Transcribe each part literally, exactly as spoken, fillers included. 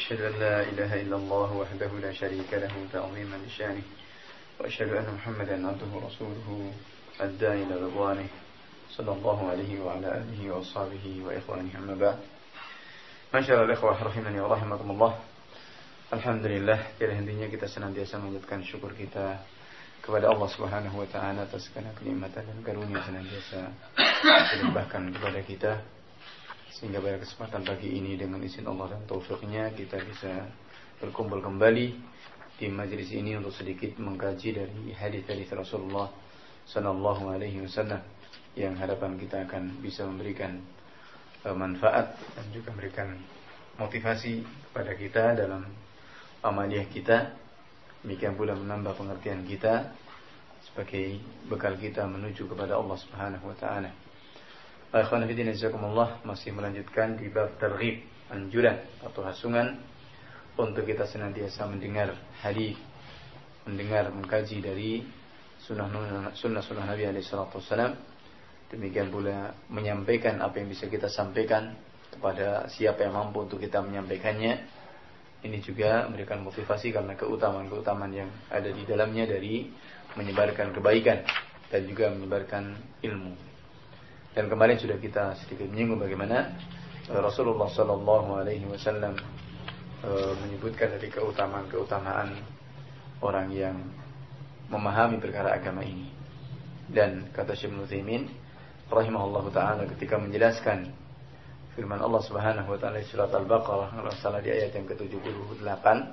أشهد أن لا إله إلا الله وحده لا شريك له تعظيما لشانه وأشهد أن محمدا عبده ورسوله الداعي إلى رضوانه صلى الله عليه وعلى آله وأصحابه وإخوانه أما بعد. Masyaallah ikhwah rahimani wa rahimakumullah. Alhamdulillah, tiada hentinya kita senantiasa mengucapkan syukur kita kepada Allah Subhanahu wa taala atas segala kenikmatan dan karunia senantiasa dilimpahkan kepada kita, sehingga pada kesempatan pagi ini dengan izin Allah dan taufiknya kita bisa berkumpul kembali di majelis ini untuk sedikit mengkaji dari hadis-hadis Rasulullah sallallahu alaihi wasallam yang harapan kita akan bisa memberikan manfaat dan juga memberikan motivasi kepada kita dalam amaliyah kita, demikian pula menambah pengertian kita sebagai bekal kita menuju kepada Allah Subhanahu wa taala. Ikhwan fillah jazakumullah, masih melanjutkan di bab targhib, anjuran atau hasungan untuk kita senantiasa mendengar hadis, mendengar mengkaji dari sunnah sunnah sunnah Nabi alaihi salatu wasallam. Demikian pula menyampaikan apa yang bisa kita sampaikan kepada siapa yang mampu untuk kita menyampaikannya. Ini juga memberikan motivasi karena keutamaan-keutamaan yang ada di dalamnya dari menyebarkan kebaikan dan juga menyebarkan ilmu. Dan kemarin sudah kita sedikit menyinggung bagaimana Rasulullah sallallahu alaihi wasallam menyebutkan dari keutamaan-keutamaan orang yang memahami perkara agama ini. Dan kata Syekh Ibnu Utsaimin rahimahullahu taala ketika menjelaskan firman Allah Subhanahu wa taala di surat Al-Baqarah, kalau salah di ayat yang ke tujuh puluh delapan,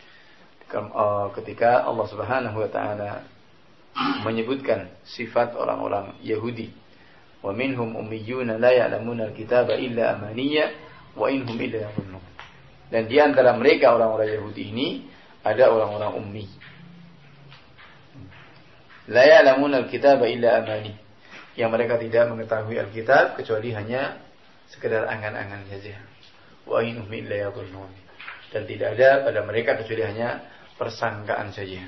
ketika Allah Subhanahu wa taala menyebutkan sifat orang-orang Yahudi, wa minhum ummiyuna la ya'lamuna al-kitaba illa amaniyya wa inhum illa yadhunnun. Dan di antara mereka orang-orang Yahudi ini ada orang-orang ummi. La ya'lamuna al-kitaba illa amani, yang mereka tidak mengetahui Alkitab kecuali hanya sekedar angan-angan saja. Wa inhum illa yadhunnun, dan tidak ada pada mereka kecuali hanya persangkaan saja.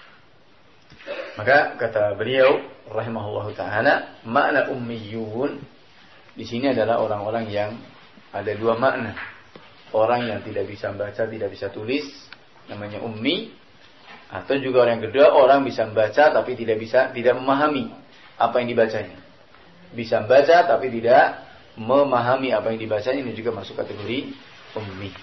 Maka kata beliau rahimahullahu taala, makna ummiyun di sini adalah orang-orang yang ada dua makna. Orang yang tidak bisa baca, tidak bisa tulis, namanya ummi. Atau juga orang kedua, orang bisa membaca tapi tidak bisa, tidak memahami apa yang dibacanya. Bisa membaca tapi tidak memahami apa yang dibacanya, ini juga masuk kategori ummi.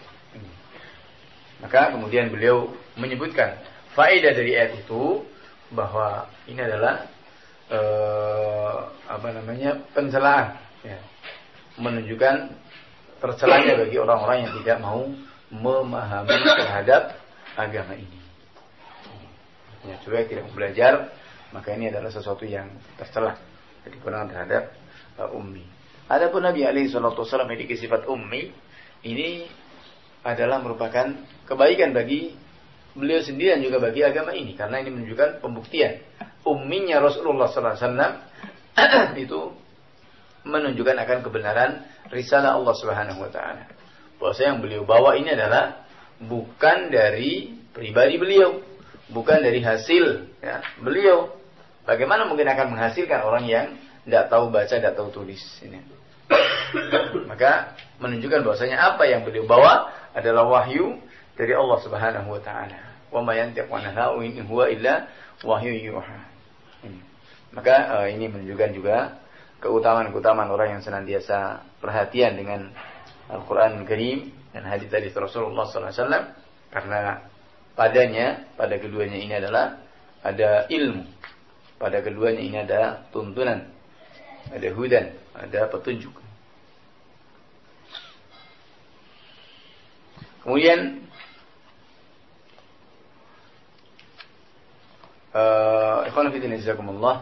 Maka kemudian beliau menyebutkan faedah dari ayat itu bahwa ini adalah eh, apa namanya pencelaan, ya, menunjukkan tercelanya bagi orang-orang yang tidak mau memahami terhadap agama ini. Ya, coba tidak belajar, maka ini adalah sesuatu yang tercela, jadi kekurangan terhadap uh, ummi. Adapun Nabi alaihi salatu wasallam memiliki sifat ummi, ini adalah merupakan kebaikan bagi beliau sendiri dan juga bagi agama ini, karena ini menunjukkan pembuktian umminya Rasulullah sallallahu alaihi wasallam itu menunjukkan akan kebenaran risalah Allah Subhanahu wa taala. Bahwa yang beliau bawa ini adalah bukan dari pribadi beliau, bukan dari hasil, ya, beliau. Bagaimana mungkin akan menghasilkan orang yang tidak tahu baca, tidak tahu tulis ini. Maka menunjukkan bahwasanya apa yang beliau bawa adalah wahyu dari Allah Subhanahu wa taala. Wa ma yantiqu anil hawa in huwa illa wahyu yuha. Maka uh, ini menunjukkan juga keutamaan-keutamaan orang yang senantiasa perhatian dengan Al-Qur'an Al-Karim dan hadis-hadis Rasulullah sallallahu alaihi wasallam, karena padanya, pada keduanya ini adalah ada ilmu. Pada keduanya ini ada tuntunan, ada hudan, ada petunjuk. Kemudian uh, ikhwan fillah jazakumullah,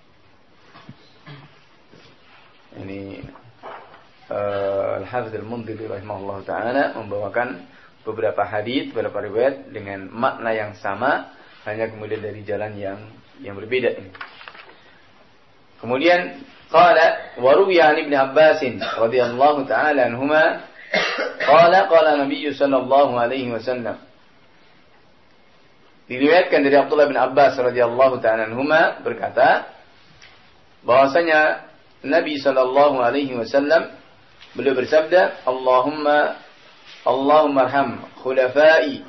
ini uh, Al-Hafidz Al-Mundhiri rahimahullah taala membawakan beberapa hadis, beberapa riwayat dengan makna yang sama, hanya kemudian dari jalan yang yang berbeda ini. Kemudian qala wa ruwiya an Ibnu Abbas radhiyallahu ta'ala anhuma qala qala Nabi sallallahu alaihi wasallam, diriwayatkan dari Abdullah bin Abbas radhiyallahu ta'ala anhuma berkata bahwasanya Nabi sallallahu alaihi wasallam beliau bersabda, Allahumma Allahumma arham khulafai.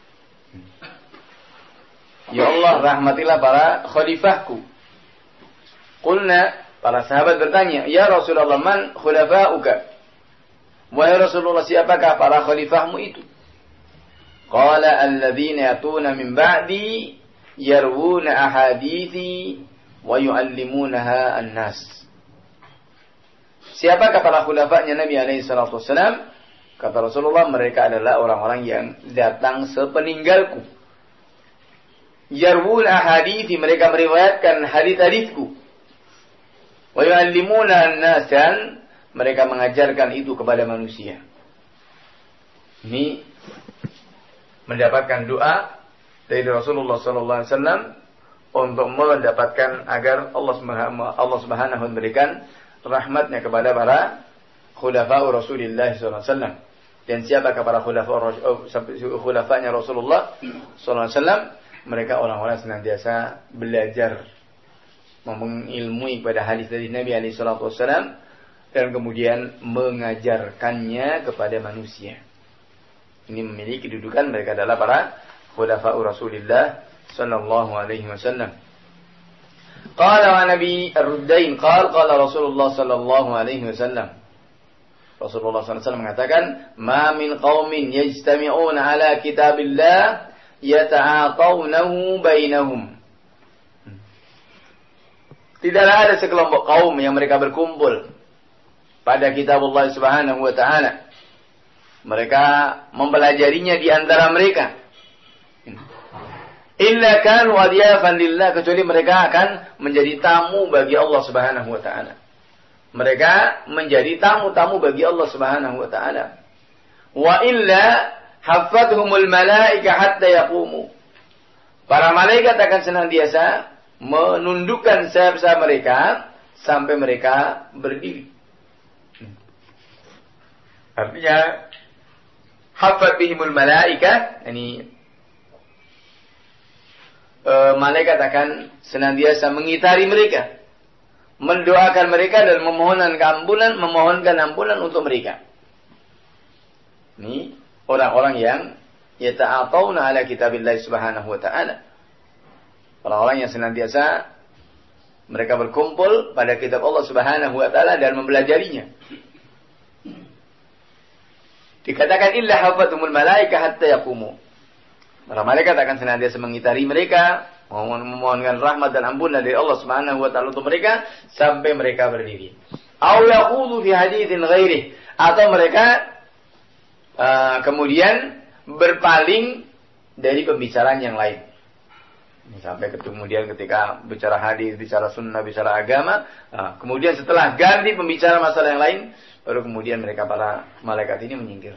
Ya Allah, rahmatilah para khalifahku. Qulna, para sahabat bertanya, ya Rasulullah, man khulafauka? Wahai Rasulullah, siapakah para khalifahmu itu? Qala alladzina yatuna min ba'di yarwuna ahadithi wa yu'allimunaha an-nas. Siapakah para khulafanya Nabi alaihi salatu wassalam? Kata Rasulullah, mereka adalah orang-orang yang datang sepeninggalku. Yarwul ahadithi, mereka meriwayatkan hadits-haditsku. Wa yu'allimuna an-nas, dan mereka mengajarkan itu kepada manusia. Ini mendapatkan doa dari Rasulullah sallallahu alaihi wasallam untuk mendapatkan agar Allah Subhanahu Allah Subhanahu memberikan rahmatnya kepada para khulafa'ur Rasulullah sallallahu alaihi wasallam. Dan siapakah para khulafa'nya Rasulullah sallallahu alaihi wasallam? Mereka orang-orang senantiasa belajar, mengilmui kepada hadis dari Nabi alaihi salatu wasallam dan kemudian mengajarkannya kepada manusia. Ini memiliki kedudukan, mereka adalah para khulafa'ur Rasulullah sallallahu alaihi wasallam. Qala wa Nabi Ar-Ruddain qala qala Rasulullah sallallahu alaihi wasallam. Rasulullah sallallahu alaihi wasallam mengatakan, "Ma min qaumin yajtami'una ala kitabillah yata'atawnahu bainahum." Tidaklah ada sekelompok kaum yang mereka berkumpul pada kitab Allah Subhanahu wa taala. Mereka mempelajarinya di antara mereka. Illa kanu adiyafan lillah, kecuali mereka akan menjadi tamu bagi Allah Subhanahu wa taala. Mereka menjadi tamu-tamu bagi Allah Subhanahu wa taala. Wa illa haffathumul malaika hatta yaqumu. Para malaikat akan senantiasa menundukkan sayap-sayap mereka sampai mereka berdiri. Artinya haffat bihimul malaika, yani e, malaikat akan senantiasa mengitari mereka, mendoakan mereka dan memohonkan ampunan, memohonkan ampunan untuk mereka. Ini orang-orang yang yata'atawna ala kitabillah Subhanahu wa ta'ala. Orang-orang yang senantiasa mereka berkumpul pada kitab Allah Subhanahu wa ta'ala dan mempelajarinya. Dikatakan illa hafatumul malaika hatta yaqumu. Para malaikat akan senantiasa mengitari mereka, memohonkan rahmat dan ampunan dari Allah Subhanahu wa taala untuk mereka sampai mereka berdiri. Aw yaqudu fi haditsin ghairi, atau mereka uh, kemudian berpaling dari pembicaraan yang lain. Sampai kemudian ketika bicara hadis, bicara sunnah, bicara agama, nah, kemudian setelah ganti pembicara masalah yang lain, baru kemudian mereka para malaikat ini menyingkir.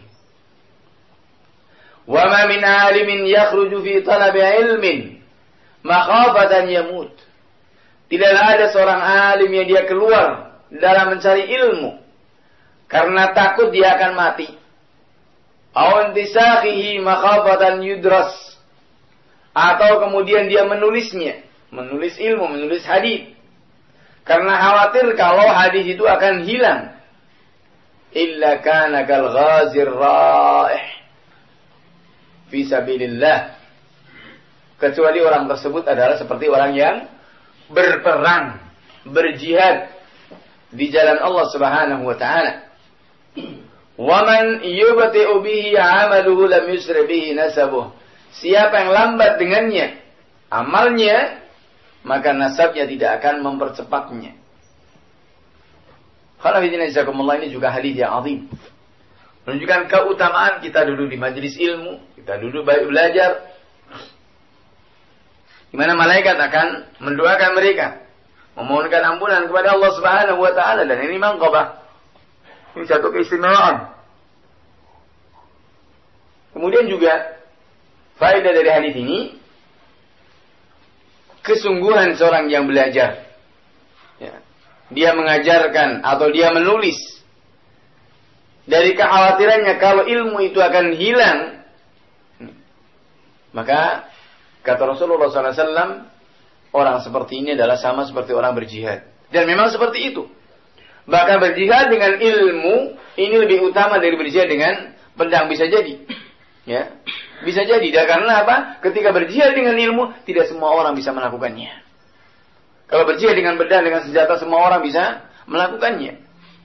Wa ma min alimin yakhruju fi talabi ilmin makhafatan yamut. Tidaklah ada seorang alim yang dia keluar dalam mencari ilmu karena takut dia akan mati. Aw intisakhihi makhafatan yudras. Atau kemudian dia menulisnya, menulis ilmu, menulis hadis karena khawatir kalau hadis itu akan hilang. Illa kana kal ghazir raih fi sabilillah, kecuali orang tersebut adalah seperti orang yang berperang, berjihad di jalan Allah Subhanahu wa taala. Wa man yubti'u bihi 'amaluhu lam yusri bihi nasabuh. Siapa yang lambat dengannya amalnya, maka nasabnya tidak akan mempercepatnya. Khalafidina jazakumullah, ini juga hadis yang azim, menunjukkan keutamaan kita duduk di majelis ilmu, kita duduk baik belajar, di mana malaikat akan mendoakan mereka, memohonkan ampunan kepada Allah Subhanahu wa taala, dan ini manqabah, ini satu keistimewaan. Kemudian juga faedah dari hadis ini, kesungguhan seorang yang belajar, ya, dia mengajarkan atau dia menulis dari kekhawatirannya kalau ilmu itu akan hilang, maka kata Rasulullah sallallahu alaihi wasallam, orang seperti ini adalah sama seperti orang berjihad. Dan memang seperti itu. Bahkan berjihad dengan ilmu ini lebih utama dari berjihad dengan pedang, bisa jadi. Ya, bisa jadi. Dan karena apa? Ketika berjihad dengan ilmu, tidak semua orang bisa melakukannya. Kalau berjihad dengan pedang, dengan senjata, semua orang bisa melakukannya.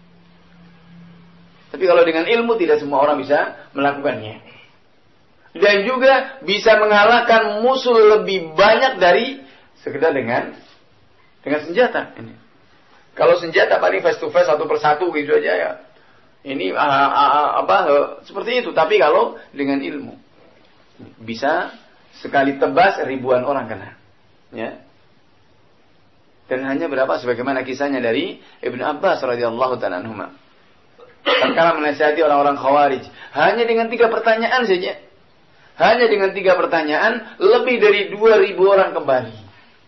Tapi kalau dengan ilmu, tidak semua orang bisa melakukannya. Dan juga bisa mengalahkan musuh lebih banyak dari sekedar dengan dengan senjata. Ini. Kalau senjata paling face to face satu persatu gitu aja ya. Ini uh, uh, apa uh, seperti itu. Tapi kalau dengan ilmu bisa sekali tebas ribuan orang kena. Ya. Dan hanya berapa sebagaimana kisahnya dari Ibnu Abbas radhiyallahu ta'ala anhuma. Tatkala menasihati orang-orang Khawarij, hanya dengan tiga pertanyaan saja. Hanya dengan tiga pertanyaan lebih dari dua ribu orang kembali.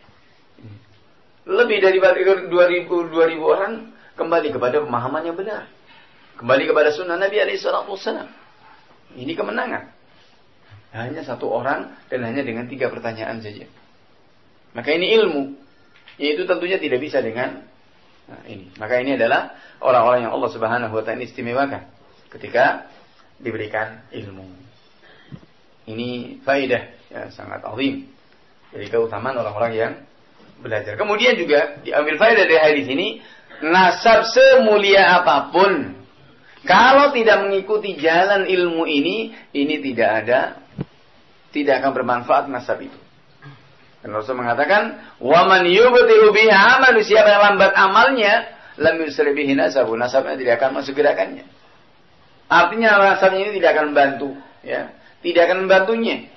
Lebih dari dua ribu orang kembali kepada pemahaman yang benar. Kembali kepada sunnah Nabi alaihi salatu wassalam. Ini kemenangan. Hanya satu orang dan hanya dengan tiga pertanyaan saja. Maka ini ilmu. Yaitu tentunya tidak bisa dengan nah, ini. Maka ini adalah orang-orang yang Allah Subhanahu wa taala istimewakan ketika diberikan ilmu. Ini faedah ya, sangat azim. Jadi keutamaan orang-orang yang belajar. Kemudian juga diambil faedah dari hadis ini, nasab semulia apapun, kalau tidak mengikuti jalan ilmu ini, ini tidak ada, tidak akan bermanfaat nasab itu. Dan Rasul mengatakan, "Waman yubtilu bihi amalu", siapa yang lambat amalnya, lam yusri bihi nasabu, nasabnya tidak akan masuk gerakannya. Artinya nasabnya ini tidak akan membantu, ya, tidak akan membantunya.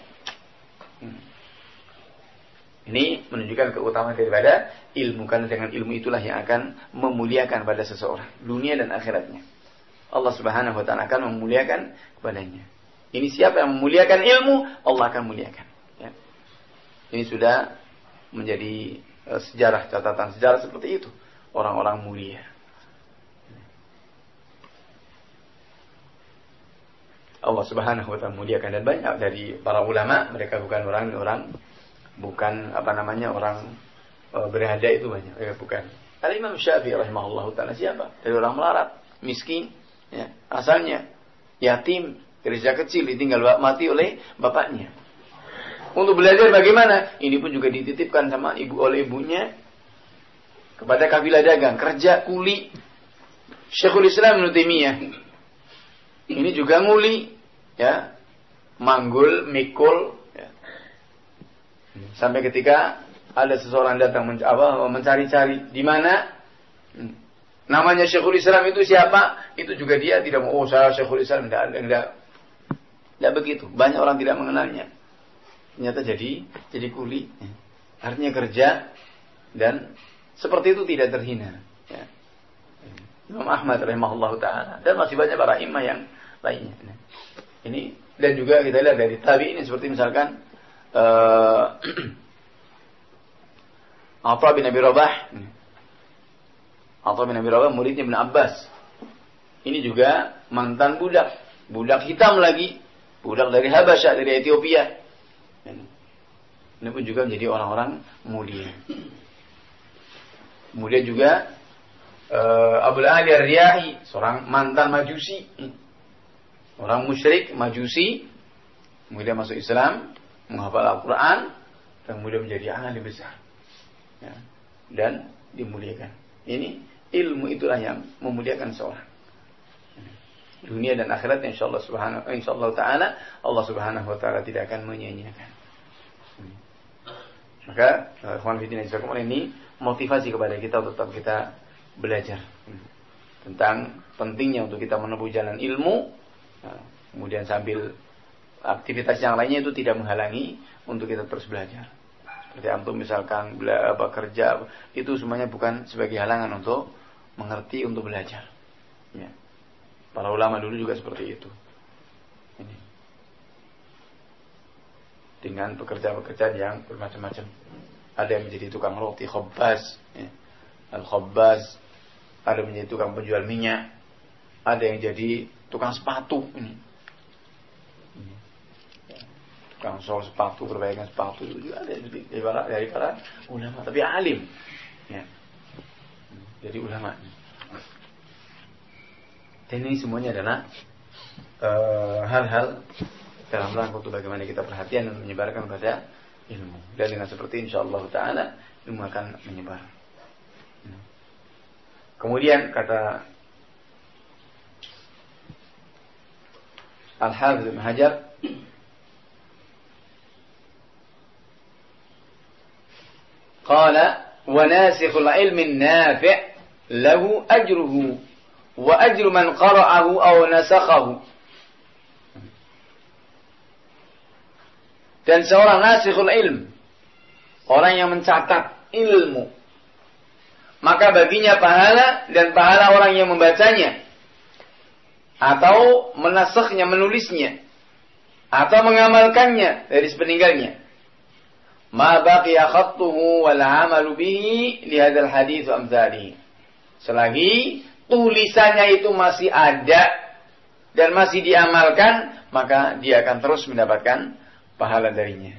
Ini menunjukkan keutamaan daripada ilmu, karena dengan ilmu itulah yang akan memuliakan pada seseorang dunia dan akhiratnya. Allah Subhanahu wa taala akan memuliakan kepadanya. Ini siapa yang memuliakan ilmu, Allah akan muliakan. Ya. Ini sudah menjadi uh, sejarah, catatan sejarah seperti itu. Orang-orang mulia. Allah Subhanahu wa taala muliakan, dan banyak dari para ulama, mereka bukan orang-orang bukan apa namanya orang uh, berada itu banyak, ya, bukan. Al-Imam Syafi'i rahimahullahu taala siapa? Dari orang melarat, miskin, ya, asalnya yatim, dari sejak kecil ditinggal mati oleh bapaknya. Untuk belajar bagaimana? Ini pun juga dititipkan sama ibu oleh ibunya kepada kabilah dagang, kerja kuli. Syekhul Islam Ibnu Taimiyah ini juga nguli, ya, manggul, mikul. Sampai ketika ada seseorang datang men- apa, mencari-cari di mana hmm. namanya Syekhul Islam itu siapa, itu juga dia tidak mau, oh saya Syekhul Islam, tidak, tidak, tidak begitu. Banyak orang tidak mengenalnya. Ternyata jadi jadi kuli, artinya kerja, dan seperti itu tidak terhina. Ya. Imam Ahmad rahimahullah taala, dan masih banyak para imam yang lainnya. Ini dan juga kita lihat dari tabi'in seperti misalkan Uh, Atha bin Abi Rabah. Atha bin Abi Rabah muridnya Ibn Abbas. Ini juga mantan budak, budak hitam lagi, budak dari Habasyah, dari Ethiopia. Ini pun juga menjadi orang-orang mulia. Kemudian juga uh, Abul Ali Ar-Riyahi, seorang mantan Majusi, orang musyrik Majusi, kemudian masuk Islam, menghafal Al-Quran, dan kemudian menjadi alim besar, ya, dan dimuliakan. Ini ilmu itulah yang memuliakan seorang. Dunia dan akhiratnya insyaallah subhanahu insyaallah taala Allah Subhanahu wa taala tidak akan menyia-nyiakan. Maka ikhwan fillah jazakumullah, ini motivasi kepada kita untuk tetap kita belajar tentang pentingnya untuk kita menempuh jalan ilmu, kemudian sambil aktivitas yang lainnya itu tidak menghalangi untuk kita terus belajar. Seperti antum misalkan bela, apa, kerja, itu semuanya bukan sebagai halangan untuk mengerti, untuk belajar. Ya. Para ulama dulu juga seperti itu. Ini. Dengan pekerjaan-pekerjaan yang bermacam-macam. Ada yang menjadi tukang roti, khabbaz, ya. Al-khabbaz, ada yang menjadi tukang penjual minyak, ada yang jadi tukang sepatu ini. Tukang sol sepatu, perbaikan sepatu itu juga ada dari para, dari para ulama, tapi alim, ya. Jadi ulama. Dan ini semuanya adalah uh, hal-hal dalam rangka untuk bagaimana kita perhatian dan menyebarkan pada ilmu. Dan dengan seperti insyaallah taala ilmu akan menyebar. Kemudian kata Al-Hafidz Ibnu Hajar, qala wa nasikhul ilmi nafi' lahu ajruhu wa ajru man qara'ahu aw nasakhahu. Dan seorang nasikhul ilm, orang yang mencatat ilmu, maka baginya pahala dan pahala orang yang membacanya atau menasakhnya, menulisnya atau mengamalkannya dari sepeninggalnya. Ma baqiya khattuhu wal 'amalu bihi li hadzal hadits wa amsalihi. Selagi tulisannya itu masih ada dan masih diamalkan, maka dia akan terus mendapatkan pahala darinya.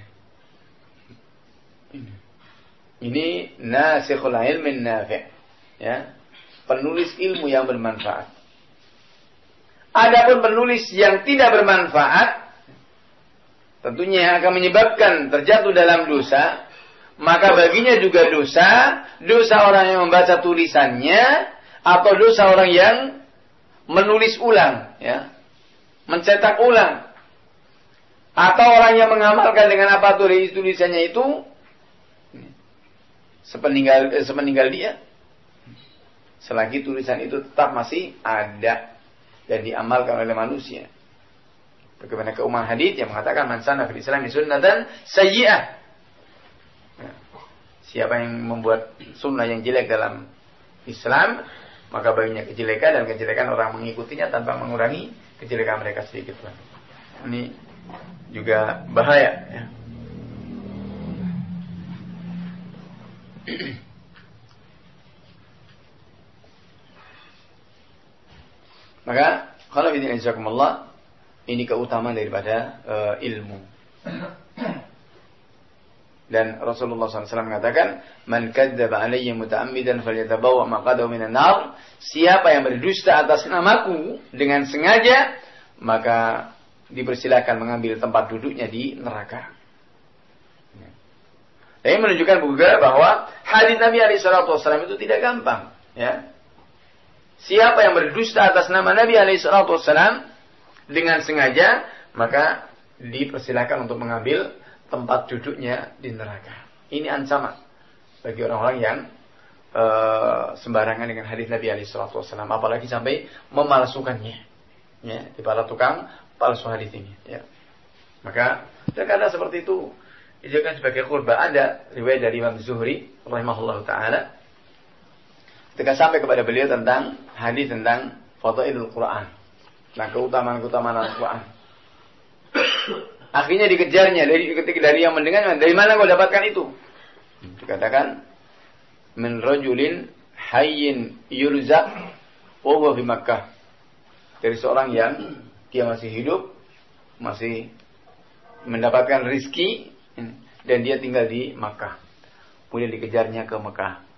Ini nasikhul ilmin nafi', ya, penulis ilmu yang bermanfaat. Adapun penulis yang tidak bermanfaat, tentunya akan menyebabkan terjatuh dalam dosa, maka baginya juga dosa, dosa orang yang membaca tulisannya, atau dosa orang yang menulis ulang, ya, mencetak ulang, atau orang yang mengamalkan dengan apa tulis tulisannya itu sepeninggal eh, sepeninggal dia, selagi tulisan itu tetap masih ada dan diamalkan oleh manusia. Bagaimana keumuman hadits yang mengatakan man sanna fil Islam sunnatan sayyi'ah. Ya. Siapa yang membuat sunnah yang jelek dalam Islam, maka baginya kejelekan, dan kejelekan orang mengikutinya tanpa mengurangi kejelekan mereka sedikit pun. Ini juga bahaya, ya. Maka kalau ini insyaallah, ini keutamaan daripada uh, ilmu. Dan Rasulullah shallallahu alaihi wasallam mengatakan, man kadzdzaba alayya muta'ammidan falyatabawwa maq'adahu minan nar. Siapa yang berdusta atas namaku dengan sengaja, maka dipersilakan mengambil tempat duduknya di neraka. Ini menunjukkan juga bahwa hadis Nabi alaihi salatu wasallam itu tidak gampang, ya. Siapa yang berdusta atas nama Nabi alaihi salatu wasallam dengan sengaja, maka dipersilakan untuk mengambil tempat duduknya di neraka. Ini ancaman bagi orang-orang yang uh, sembarangan dengan hadis Nabi alaihi salatu wasallam, apalagi sampai memalsukannya, ya, di para tukang palsu hadis ini, ya. Maka terkadang seperti itu dijadikan sebagai kurban. Ada riwayat dari Imam Zuhri rahimahullah taala ketika sampai kepada beliau tentang hadis tentang fadailul Quran, nah keutamaan-keutamaan Al-Quran. Akhirnya dikejarnya dari ketika dari yang mendengar, dari mana kau dapatkan itu? Dikatakan min rajulin hayyin yurzaq wa huwa fi Makkah. Dari seorang yang dia masih hidup, masih mendapatkan rizki, dan dia tinggal di Makkah. Kemudian dikejarnya ke Mekah.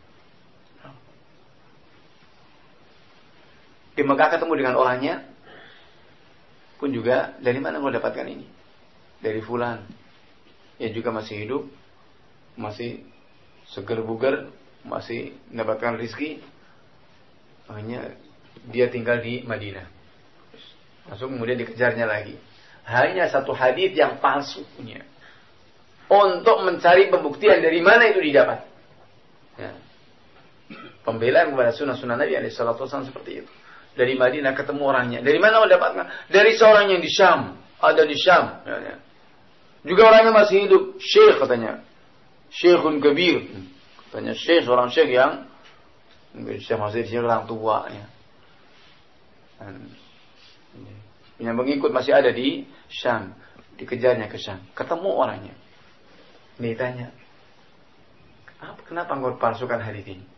Di Mekah ketemu dengan orangnya pun juga, dari mana kau dapatkan ini? Dari fulan, yang juga masih hidup, masih seger bugar, masih mendapatkan rizki. Hanya dia tinggal di Madinah. Langsung kemudian dikejarnya lagi. Hanya satu hadis yang palsu punya, untuk mencari pembuktian dari mana itu didapat, ya. Pembelaan kepada sunnah-sunnah Nabi alaihi salatu wasallam seperti itu. Dari Madinah ketemu orangnya. Dari mana kau dapatkan? Dari seorang yang di Syam. Ada di Syam. Ya, ya. Juga orangnya masih hidup. Syekh katanya. Syekhun kabir. Katanya syekh, seorang syekh yang syekh masih di orang tua. Ya. Dan, yang mengikut masih ada di Syam. Dikejarnya ke Syam. Ketemu orangnya. Ditanya, kenapa engkau palsukan hadis ini?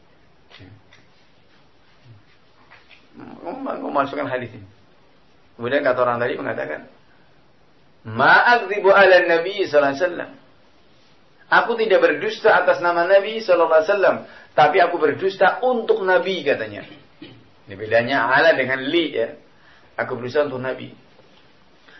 Engkau palsukan hadis ini. Kemudian kata orang tadi mengatakan, ma'akdzibu ala Nabi sallallahu alaihi wasallam. Aku tidak berdusta atas nama Nabi sallallahu alaihi wasallam, tapi aku berdusta untuk Nabi, katanya. Ini bedanya ala dengan li, ya. Aku berdusta untuk Nabi.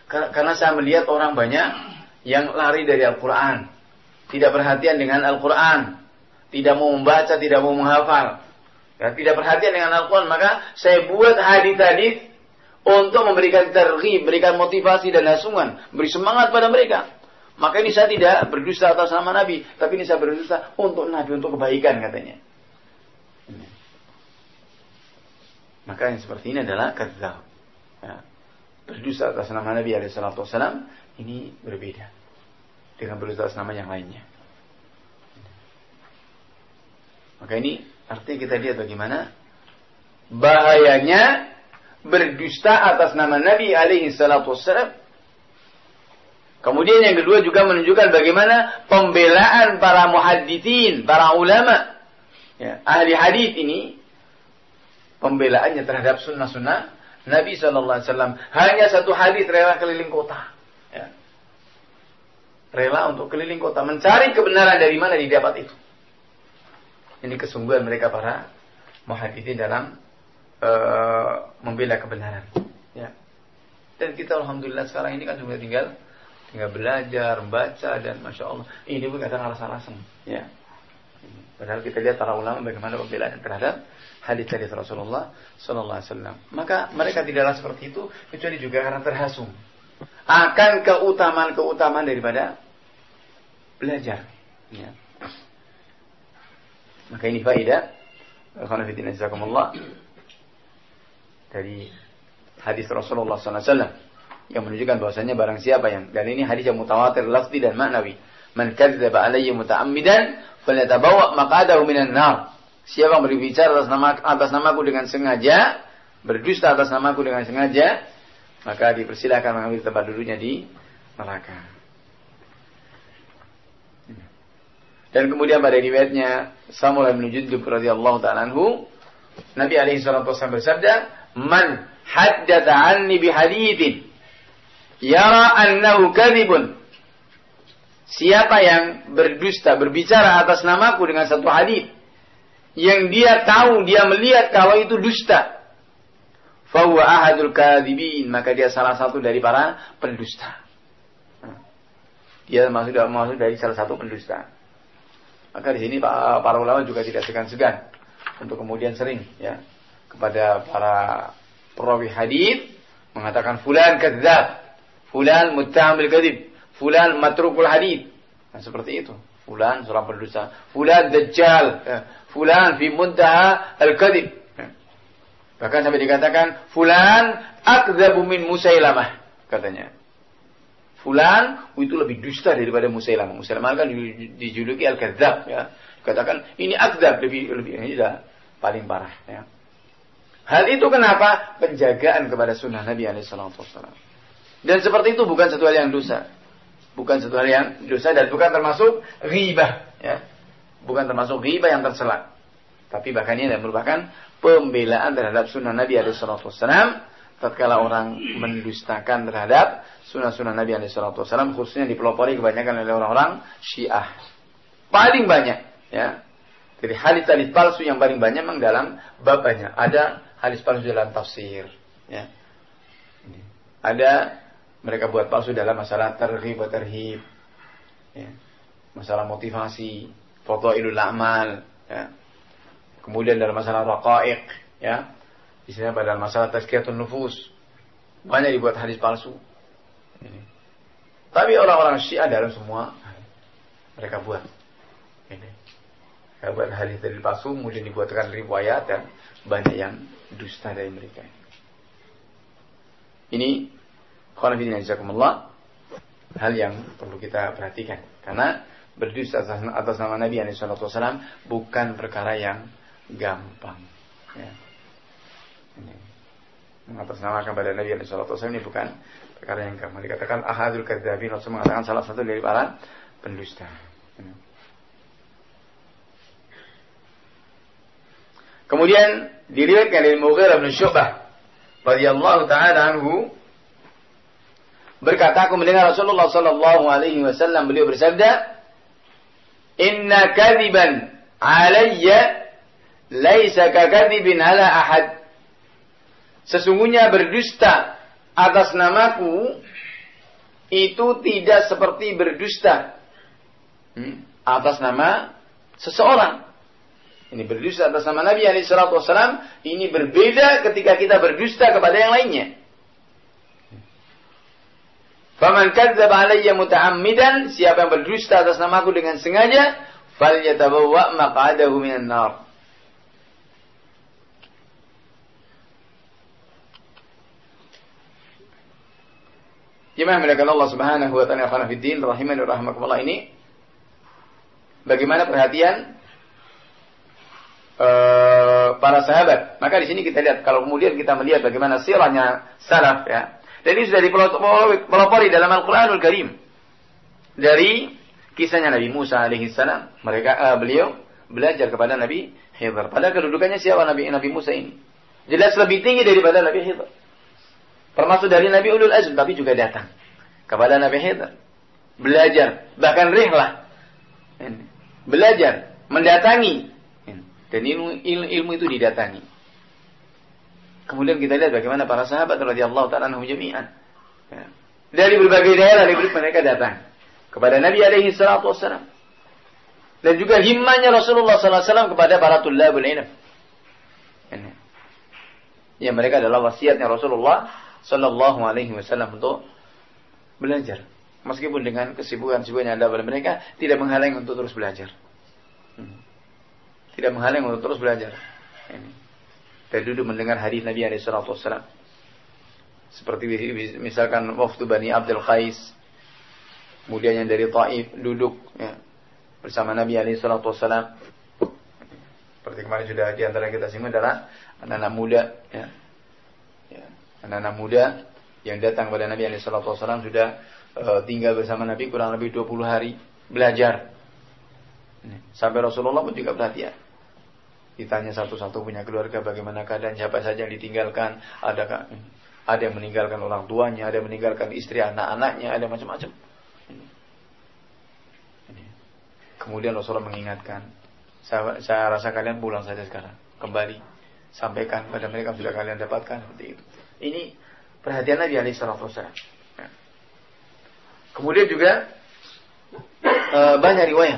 Karena saya melihat orang banyak yang lari dari Al-Quran. Tidak perhatian dengan Al-Quran. Tidak mau membaca, tidak mau menghafal. Ya, tidak perhatian dengan Al-Quran. Maka saya buat hadis-hadis untuk memberikan targhib, memberikan motivasi dan hasungan. Beri semangat pada mereka. Maka ini saya tidak berdusta atas nama Nabi. Tapi ini saya berdusta untuk Nabi, untuk kebaikan katanya. Maka yang seperti ini adalah kadzdzab. Ya. Berdusta atas nama Nabi alaihi salatu wasallam ini berbeda dengan berdusta atas nama yang lainnya. Maka ini artinya kita lihat bagaimana bahayanya berdusta atas nama Nabi alaihi salatu wasallam. Kemudian yang kedua juga menunjukkan bagaimana pembelaan para muhadditsin, para ulama, ya, ahli hadis ini pembelaannya terhadap sunnah-sunnah Nabi shallallahu alaihi wasallam. Hanya satu hadis rela keliling kota. Ya. Rela untuk keliling kota. Mencari kebenaran dari mana didapat itu. Ini kesungguhan mereka para muhaditsin dalam uh, membela kebenaran. Ya. Dan kita alhamdulillah sekarang ini kan sudah tinggal tinggal belajar, membaca, dan Masya Allah. Ini pun kadang alasan-alasan. Ya. Padahal kita lihat para ulama bagaimana pembelaan terhadap hadis-hadis Rasulullah Sallallahu Alaihi Wasallam. Maka mereka tidaklah seperti itu, kecuali juga karena terhasung akan keutamaan-keutamaan daripada belajar. Ya. Maka ini faedah dari hadis Rasulullah Sallallahu Alaihi Wasallam yang menunjukkan bahwasanya barang siapa yang, dan ini hadis yang mutawatir lafzi dan maknawi, man kadzdzaba alayya muta'ammidan falyatabawwa maq'adahu minan nar. Siapa yang berbicara atas nama atas namaku dengan sengaja, berdusta atas namaku dengan sengaja, maka dipersilakan mengambil tempat duduknya di neraka. Dan kemudian pada riwayatnya Samurah bin Jundub radhiyallahu ta'ala anhu, Nabi alaihi salatu wasallam bersabda, "Man haddatsa 'anni bi haditsin yara annahu kadhibun." Siapa yang berdusta, berbicara atas namaku dengan satu hadis yang dia tahu, dia melihat kalau itu dusta, fahuwa ahadul kadzibin, maka dia salah satu dari para pendusta. Dia masuk masuk dari salah satu pendusta. Maka di sini para ulama juga tidak segan-segan untuk kemudian sering ya kepada para perawi hadis mengatakan fulan kadzdzab, fulan muttaham bil kadzib, fulan matrukul hadis. Nah, seperti itu. Fulan seorang pendusta, fulan dajjal, ya. Fulan fi muntaha al-kadhib. Ya. Bahkan sampai dikatakan fulan akdzabu min Musailamah, katanya. Fulan itu lebih dusta daripada Musailamah. Musailamah kan dijuluki al-kadzdzab, ya. Katakan ini akdzab, lebih lebih ini dah paling parah, ya. Hal itu kenapa? Penjagaan kepada sunnah Nabi alaihi salatu wasallam. Dan seperti itu bukan satu hal yang dosa. Bukan satu hal yang dosa dan bukan termasuk ghibah, ya. Bukan termasuk ghibah yang tercela. Tapi bahkan ini merupakan pembelaan terhadap sunnah Nabi alaihi salatu wasallam tatkala orang mendustakan terhadap sunnah-sunnah Nabi alaihi salatu wasallam, khususnya dipelopori kebanyakan oleh orang-orang Syiah. Paling banyak, ya. Jadi hadis-hadis palsu yang paling banyak memang dalam bab banyak. Ada hadis palsu dalam tafsir, ya. Ada mereka buat palsu dalam masalah targhib wa tarhib, ya. Masalah motivasi, fadhailul a'mal, ya. Kemudian dalam masalah raqaiq, ya. Misalnya pada masalah tazkiyatun nufus, banyak dibuat hadis palsu. Ini. Tapi orang-orang Syiah dalam semua mereka buat ini. Mereka buat hadis dari palsu, kemudian dibuatkan riwayat dan banyak yang dusta dari mereka. Ini khonafidina jazakumullah, hal yang perlu kita perhatikan, karena berdusta atas, atas nama Nabi alaihi salatu wasallam bukan perkara yang gampang, ya. Ini mengatasnamakan pada Nabi alaihi salatu wasallam ini bukan perkara yang gampang. Dikatakan ahadul kadzdzabin, Rasul mengatakan salah satu dari para pendusta. Kemudian diriwayatkan dari Mughirah bin Syu'bah radhiyallahu ta'ala anhu berkata, aku mendengar Rasulullah sallallahu alaihi wasallam, beliau bersabda, "Inna kadziban alayya laisa kakadzibin ala ahad." Sesungguhnya berdusta atas namaku itu tidak seperti berdusta hmm, atas nama seseorang. Ini berdusta atas nama Nabi alaihi salatu wasallam, ini berbeda ketika kita berdusta kepada yang lainnya. Faman kadzdzaba alayya muta'ammidan, siapa yang berdusta atas namaku dengan sengaja, falyatabawwa maq'adahu minan nar. Jemaah melakukan Allah Subhanahu wa taala khana fiddin rahimani wa rahmakumullah, ini bagaimana perhatian uh, para sahabat. Maka di sini kita lihat, kalau kemudian kita melihat bagaimana sirahnya salaf ya. Dan ini sudah dipelopori dalam Al-Qur'anul Karim. Dari kisahnya Nabi Musa alaihi salam, mereka uh, beliau belajar kepada Nabi Khidir. Padahal kedudukannya siapa Nabi Nabi Musa ini? Jelas lebih tinggi daripada Nabi Khidir. Termasuk dari Nabi Ulul Azm, tapi juga datang kepada Nabi Khidir. Belajar, bahkan rihlah. Belajar, mendatangi. Dan ilmu, ilmu, ilmu itu didatangi. Kemudian kita lihat bagaimana para sahabat radhiyallahu ta'ala anhum jami'an. Dari berbagai daerah, dari mereka datang kepada Nabi alaihi salatu wassalam. Dan juga himmahnya Rasulullah sallallahu alaihi wasallam kepada para tullabul ilm. Ya, mereka adalah wasiatnya Rasulullah sallallahu alaihi wasallam untuk belajar. Meskipun dengan kesibukan-kesibukan yang ada pada mereka, tidak menghalangi untuk terus belajar. Tidak menghalangi untuk terus belajar. Dan duduk mendengar hadis Nabi alaihi salatu wasallam. Seperti misalkan waktu Bani Abdul Qais, kemudian yang dari Taif duduk ya, bersama Nabi alaihi salatu wasallam. Seperti kemarin sudah di antara kita singgung adalah anak-anak muda ya. Ya, anak-anak muda yang datang kepada Nabi alaihi salatu wasallam sudah uh, tinggal bersama Nabi kurang lebih dua puluh hari belajar. Sampai Rasulullah pun juga perhatian. Ditanya satu-satu punya keluarga bagaimana keadaan, siapa saja yang ditinggalkan, ada ada yang meninggalkan orang tuanya, ada yang meninggalkan istri anak-anaknya, ada macam-macam. Kemudian Rasulullah mengingatkan, saya, saya rasa kalian pulang saja sekarang, kembali sampaikan pada mereka sudah kalian dapatkan seperti itu. Ini perhatian Nabi alaihi salatu wasallam. Kemudian juga e, banyak riwayat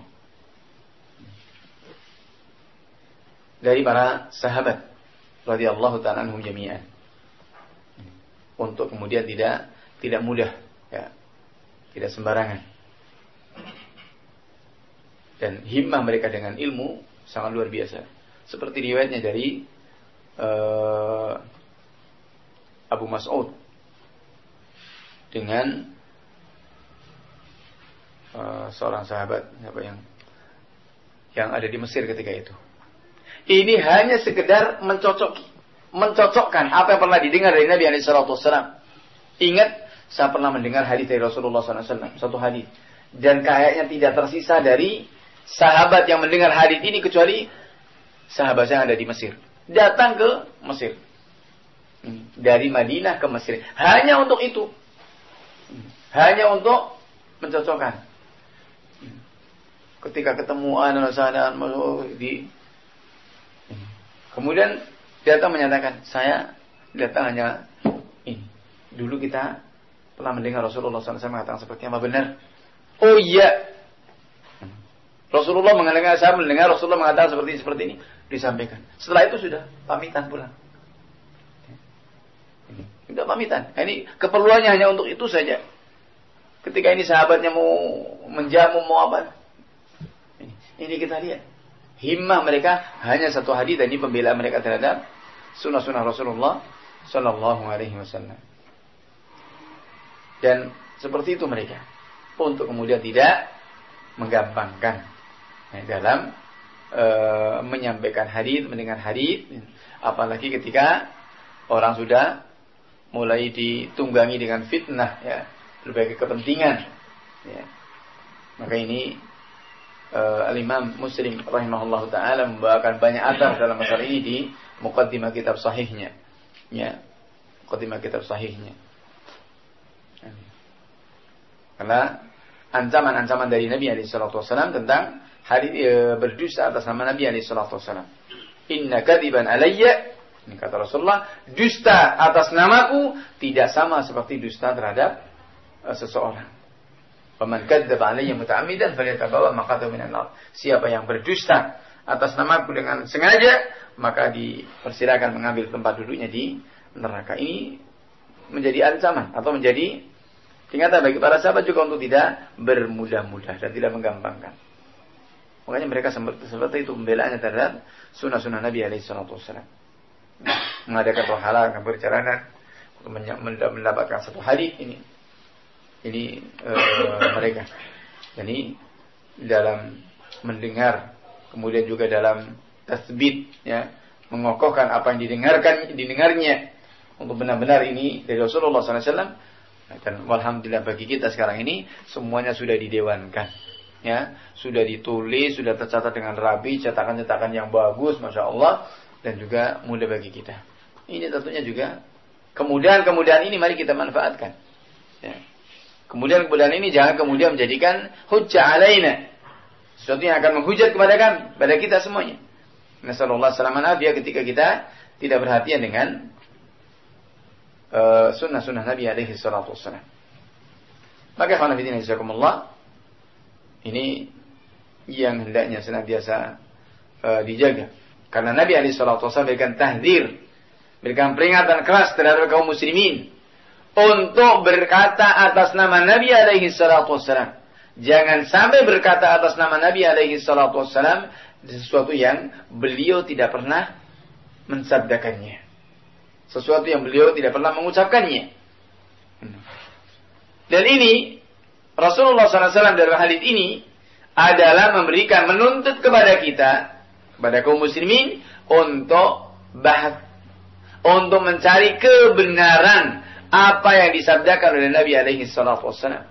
dari para sahabat radhiyallahu ta'ala anhum jami'an, untuk kemudian tidak tidak mudah ya, tidak sembarangan. Dan himmah mereka dengan ilmu sangat luar biasa. Seperti riwayatnya dari uh, Abu Mas'ud dengan uh, seorang sahabat apa yang yang ada di Mesir ketika itu. Ini hanya sekedar mencocok mencocokkan apa yang pernah didengar dari Nabi alaihi salatu wasallam. Ingat, saya pernah mendengar hadis dari Rasulullah sallallahu alaihi wasallam, satu hadis, dan kayaknya tidak tersisa dari sahabat yang mendengar hadis ini kecuali sahabat yang ada di Mesir. Datang ke Mesir. Dari Madinah ke Mesir. Hanya untuk itu. Hanya untuk mencocokkan. Ketika ketemu anak sahabat di kemudian datang menyatakan, saya datang hanya ini. Dulu kita pernah mendengar Rasulullah sallallahu alaihi wasallam mengatakan seperti apa, benar? Oh iya. Rasulullah mengatakan, saya mendengar Rasulullah mengatakan seperti seperti ini, disampaikan. Setelah itu sudah pamitan pulang. Tidak pamitan. Ini keperluannya hanya untuk itu saja. Ketika ini sahabatnya mau menjamu mau apa? Ini, ini kita lihat. Himmah mereka hanya satu hadis, dan ini pembelaan mereka terhadap sunnah-sunnah Rasulullah sallallahu alaihi wasallam. Dan seperti itu mereka, untuk kemudian tidak menggampangkan dalam e, menyampaikan hadis, mendengar hadis, apalagi ketika orang sudah mulai ditunggangi dengan fitnah ya, berbagai kepentingan ya. Maka ini e, Al-Imam Muslim rahimahullahu taala membawakan banyak athar dalam masalah ini di muqaddimah kitab sahihnya ya, muqaddimah kitab sahihnya. Karena ancaman-ancaman dari Nabi alaihi salatu wasallam tentang hadis e, berdusta atas nama Nabi alaihi salatu wasallam. Inna kadiban alayya, ini kata Rasulullah, dusta atas namaku tidak sama seperti dusta terhadap uh, seseorang. Faman kadzdzaba alayya muta'ammidan falyatabawwa maq'adahu minan nar. Siapa yang berdusta atas namaku dengan sengaja, maka dipersilakan mengambil tempat duduknya di neraka. Ini menjadi ancaman atau menjadi peringatan bagi para sahabat juga untuk tidak bermudah-mudah dan tidak menggampangkan. Makanya mereka seperti itu pembelaannya terhadap sunnah-sunnah Nabi alaihi salatu wasallam. Mengadakan rohala, perjalanan untuk mendapatkan satu hadis ini. Ini uh, mereka. Jadi dalam mendengar, kemudian juga dalam tasbit, ya, mengokohkan apa yang didengarkan, didengarnya untuk benar-benar ini dari Rasulullah sallallahu alaihi wasallam. Dan alhamdulillah bagi kita sekarang ini semuanya sudah didewankan, ya, sudah ditulis, sudah tercatat dengan rapi, cetakan-cetakan yang bagus, masya Allah, dan juga mudah bagi kita. Ini tentunya juga kemudahan-kemudahan ini mari kita manfaatkan. Ya. Kemudian-kemudahan ini jangan kemudian menjadikan hujjah alaina, sesuatu yang akan menghujat kepada kami, pada kita semuanya. Nasallallahu salaman afiyah ketika kita tidak perhatian dengan uh, sunnah-sunnah Nabi alaihi salatu wassalam. Maka khana fillah jazakumullah, ini yang hendaknya senantiasa uh, dijaga. Karena Nabi alaihi salatu wassalam berikan tahdzir, berikan peringatan keras terhadap kaum muslimin untuk berkata atas nama Nabi alaihi salatu wassalam. Jangan sampai berkata atas nama Nabi alaihi salatu wassalam sesuatu yang beliau tidak pernah mensabdakannya, sesuatu yang beliau tidak pernah mengucapkannya. Dan ini Rasulullah sallallahu alaihi wasallam dalam hadis ini adalah memberikan, menuntut kepada kita, kepada kaum muslimin untuk bahas, untuk mencari kebenaran apa yang disabdakan oleh Nabi alaihi salatu wassalam.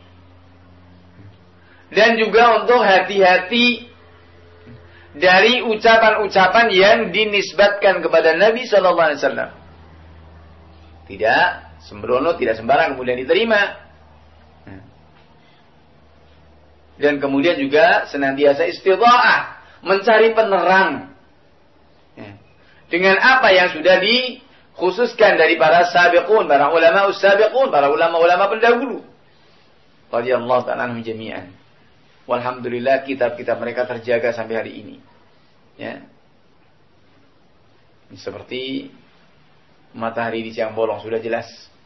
Dan juga untuk hati-hati dari ucapan-ucapan yang dinisbatkan kepada Nabi sallallahu alaihi wasallam. Tidak sembrono, tidak sembarang kemudian diterima. Dan kemudian juga senantiasa istidha'ah, mencari penerang dengan apa yang sudah dikhususkan dari para sabiqun, para ulama us-sabiqun, para ulama-ulama pendahulu. Radhiyallahu ta'ala anhum jami'an. Walhamdulillah kitab-kitab mereka terjaga sampai hari ini. Ya. Seperti matahari di siang bolong sudah jelas.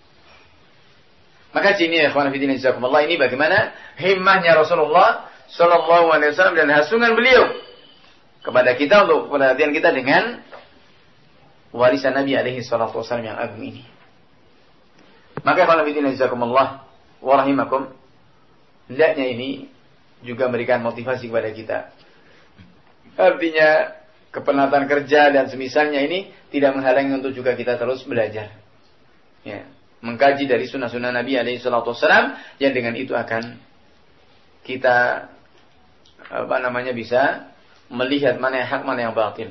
Maka sini ya ikhwan fillah jazakumullah, ini bagaimana himmahnya Rasulullah sallallahu alaihi wasallam dan hasungan beliau kepada kita untuk perhatian kita dengan warisan Nabi alaihi salatu wasallam yang agung ini. Maka ikhwan fillah jazakumullah wa rahimakum, hendaknya ini juga memberikan motivasi kepada kita. Artinya kepenatan kerja dan semisalnya ini tidak menghalangi untuk juga kita terus belajar, ya, mengkaji dari sunnah-sunnah Nabi alaihi salatu wassalam, yang dengan itu akan kita apa namanya bisa melihat mana yang hak, mana yang batil.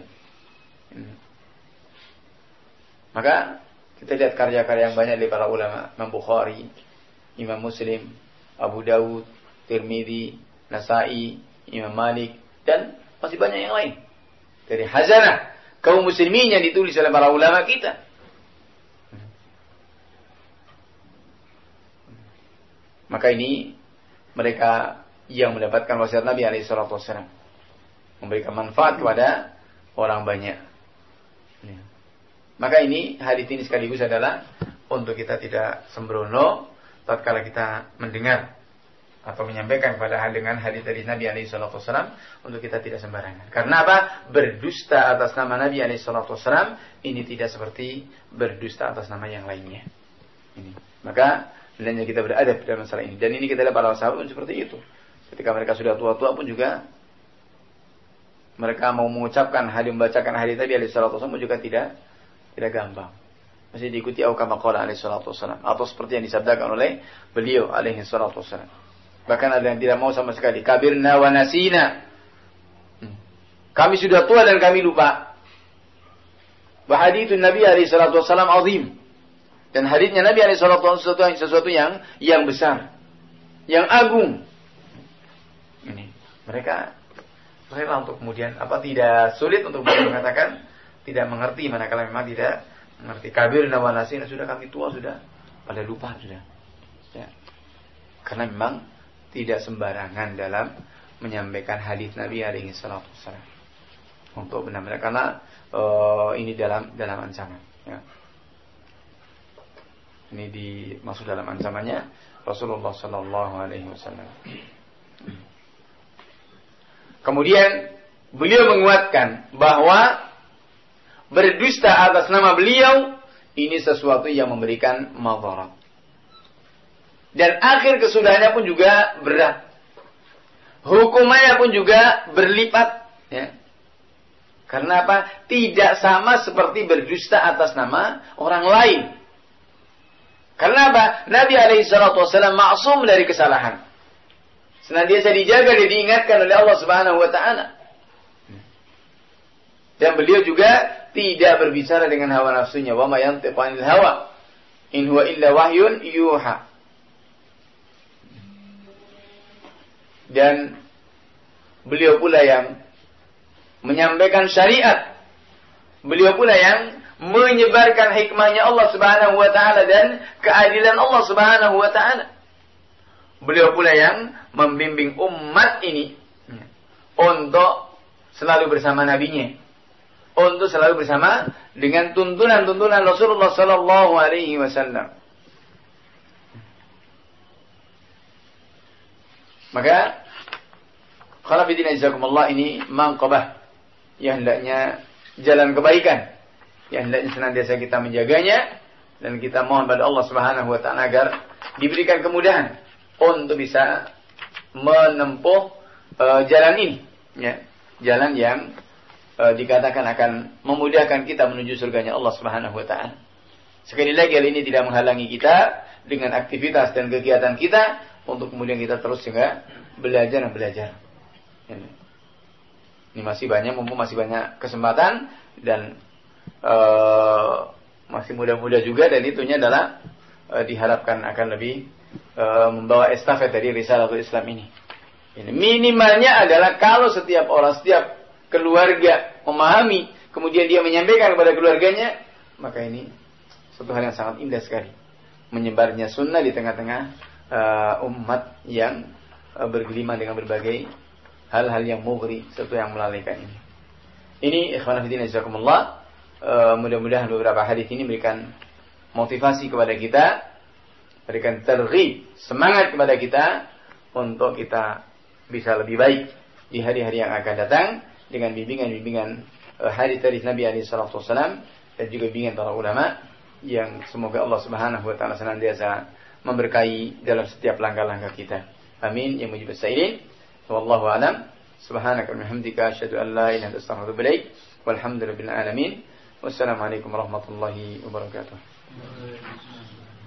Maka kita lihat karya-karya yang banyak dari para ulama, Imam Bukhari, Imam Muslim, Abu Dawud, Tirmidzi, Nasai, Imam Malik, dan masih banyak yang lain. Dari hazanah kaum muslimin yang ditulis oleh para ulama kita. Maka ini mereka yang mendapatkan wasiat Nabi alaihi salatu wassalam, memberikan manfaat kepada orang banyak. Maka ini hadis ini sekaligus adalah untuk kita tidak sembrono tatkala kita mendengar atau menyampaikan kepada hal dengan hadis dari Nabi alaihi salatu wassalam, untuk kita tidak sembarangan. Karena apa? Berdusta atas nama Nabi alaihi salatu wassalam ini tidak seperti berdusta atas nama yang lainnya. Ini. Maka hendaknya kita beradab dalam masalah ini. Dan ini kita lihat para sahabat pun seperti itu. Ketika mereka sudah tua-tua pun juga mereka mau mengucapkan hadis, membacakan hadis Nabi alaihi salatu wassalam juga tidak tidak gampang. Masih diikuti au kama qala alaihi salatu wassalam, atau seperti yang disabdakan oleh beliau alaihi salatu wassalam. Bahkan ada yang tidak mau sama sekali. Kabirna wa nasina. Kami sudah tua dan kami lupa. Wa hadithun Nabi alaihi salatu wassalam azim. Dan haditsnya Nabi alaihi salatu wassalam sesuatu yang, sesuatu yang yang besar, yang agung. Ini mereka rela untuk kemudian apa tidak sulit untuk mengatakan tidak mengerti, manakala memang tidak mengerti. Kabirna wa nasina, sudah kami tua, sudah pada lupa sudah. Ya. Karena memang tidak sembarangan dalam menyampaikan hadis Nabi alaihi salatu wasallam. Untuk benar-benar karena uh, ini dalam dalam ancaman, ya. Ini dimaksud dalam ancamannya Rasulullah sallallahu alaihi wasallam. Kemudian beliau menguatkan bahwa berdusta atas nama beliau ini sesuatu yang memberikan madarat. Dan akhir kesudahannya pun juga berat. Hukumannya pun juga berlipat. Ya. Karena apa? Tidak sama seperti berdusta atas nama orang lain. Karena apa? Nabi alaihi salatu wasallam maksum dari kesalahan. Senantiasa dijaga dan diingatkan oleh Allah Subhanahu wa taala. Dan beliau juga tidak berbicara dengan hawa nafsunya. Wa ma yantiqu 'anil hawa in huwa illa wahyun yuha. Dan beliau pula yang menyampaikan syariat. Beliau pula yang menyebarkan hikmahnya Allah Subhanahu wa taala dan keadilan Allah Subhanahu wa taala. Beliau pula yang membimbing umat ini untuk selalu bersama nabinya, untuk selalu bersama dengan tuntunan-tuntunan Rasulullah sallallahu alaihi wasallam. Maka Khalafidina Jazakumullah ini mangqabah yang hendaknya jalan kebaikan, yang hendaknya senantiasa kita menjaganya dan kita mohon pada Allah Subhanahu wa taala agar diberikan kemudahan untuk bisa menempuh uh, jalan ini, ya, jalan yang uh, dikatakan akan memudahkan kita menuju surganya Allah Subhanahu wa taala. Sekali lagi hal ini tidak menghalangi kita dengan aktivitas dan kegiatan kita untuk kemudian kita terus juga belajar dan belajar. Ini masih banyak, mumpung masih banyak kesempatan dan uh, masih muda-muda juga, dan itunya adalah uh, diharapkan akan lebih uh, membawa estafet dari Risalatul Islam ini. Ini minimalnya adalah kalau setiap orang, setiap keluarga memahami, kemudian dia menyampaikan kepada keluarganya, maka ini suatu hal yang sangat indah sekali, menyebarnya sunnah di tengah-tengah uh, umat yang uh, bergelimang dengan berbagai hal-hal yang mughri, sesuatu yang melalaikan ini. Ini ikhwan fillah jazakumullah, uh, mudah-mudahan beberapa hadis ini memberikan motivasi kepada kita, berikan terghib, semangat kepada kita untuk kita bisa lebih baik di hari-hari yang akan datang dengan bimbingan-bimbingan uh, hadis-hadis Nabi alaihi salatu wasallam dan juga bimbingan para ulama yang semoga Allah Subhanahu wa taala senantiasa memberkahi dalam setiap langkah-langkah kita. Amin ya mujibas sa'ilin. Wallahu a'lam. Subhanaka wa bihamdika asyhadu an la ilaha illa anta astaghfiruka wa atubu ilaik. Walhamdulillahil alamin. Wassalamualaikum warahmatullahi wabarakatuh.